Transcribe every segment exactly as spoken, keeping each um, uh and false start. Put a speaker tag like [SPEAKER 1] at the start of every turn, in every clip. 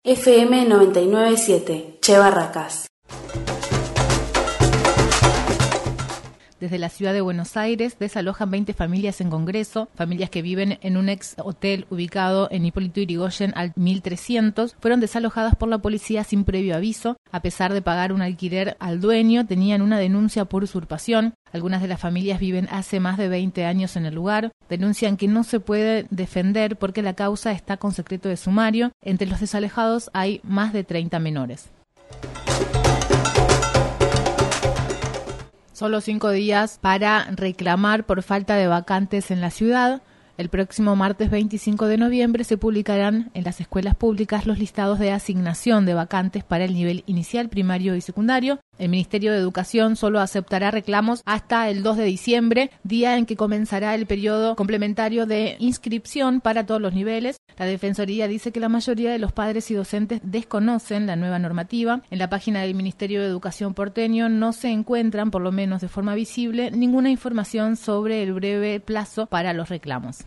[SPEAKER 1] F M noventa y nueve punto siete, Che Barracas.
[SPEAKER 2] Desde la ciudad de Buenos Aires desalojan veinte familias en Congreso, familias que viven en un ex hotel ubicado en Hipólito Yrigoyen al mil trescientos, fueron desalojadas por la policía sin previo aviso. A pesar de pagar un alquiler al dueño, tenían una denuncia por usurpación. Algunas de las familias viven hace más de veinte años en el lugar. Denuncian que no se puede defender porque la causa está con secreto de sumario. Entre los desalojados hay más de treinta menores. Solo cinco días para reclamar por falta de vacantes en la ciudad. El próximo martes veinticinco de noviembre se publicarán en las escuelas públicas los listados de asignación de vacantes para el nivel inicial, primario y secundario. El Ministerio de Educación solo aceptará reclamos hasta el dos de diciembre, día en que comenzará el periodo complementario de inscripción para todos los niveles. La Defensoría dice que la mayoría de los padres y docentes desconocen la nueva normativa. En la página del Ministerio de Educación porteño no se encuentran, por lo menos de forma visible, ninguna información sobre el breve plazo para los reclamos.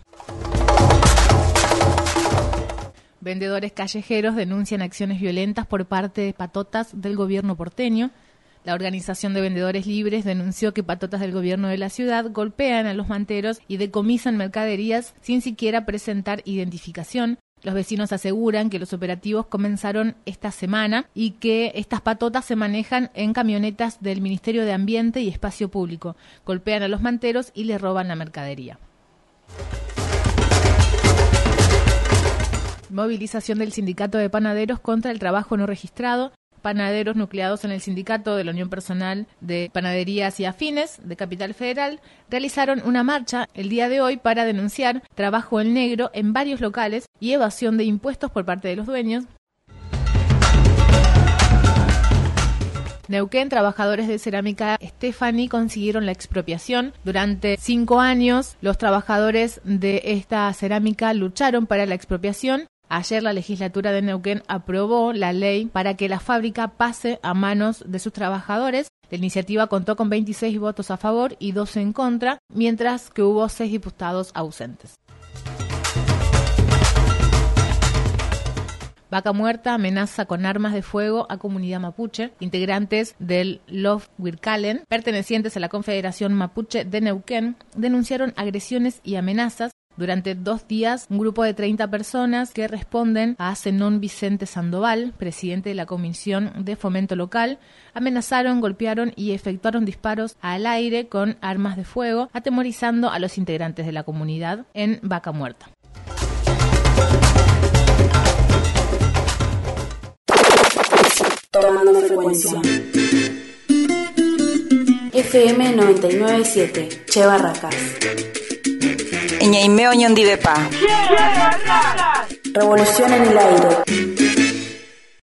[SPEAKER 2] Vendedores callejeros denuncian acciones violentas por parte de patotas del gobierno porteño. La Organización de Vendedores Libres denunció que patotas del gobierno de la ciudad golpean a los manteros y decomisan mercaderías sin siquiera presentar identificación. Los vecinos aseguran que los operativos comenzaron esta semana y que estas patotas se manejan en camionetas del Ministerio de Ambiente y Espacio Público. Golpean a los manteros y les roban la mercadería. Movilización del Sindicato de Panaderos contra el trabajo no registrado. Panaderos nucleados en el Sindicato de la Unión Personal de Panaderías y Afines de Capital Federal realizaron una marcha el día de hoy para denunciar trabajo en negro en varios locales y evasión de impuestos por parte de los dueños. Neuquén, trabajadores de cerámica Stephanie consiguieron la expropiación. Durante cinco años, los trabajadores de esta cerámica lucharon para la expropiación. Ayer la legislatura de Neuquén aprobó la ley para que la fábrica pase a manos de sus trabajadores. La iniciativa contó con veintiséis votos a favor y doce en contra, mientras que hubo seis diputados ausentes. Vaca Muerta amenaza con armas de fuego a comunidad mapuche. Integrantes del Love Huircalen, pertenecientes a la Confederación Mapuche de Neuquén, denunciaron agresiones y amenazas. Durante dos días, un grupo de treinta personas que responden a Zenón Vicente Sandoval, presidente de la Comisión de Fomento Local, amenazaron, golpearon y efectuaron disparos al aire con armas de fuego, atemorizando a los integrantes de la comunidad en Vaca Muerta.
[SPEAKER 1] Tomando frecuencia. F M noventa y nueve punto siete, Che Barracas.
[SPEAKER 3] Ñaimeo Ñondivepa.
[SPEAKER 1] Revolución en el aire.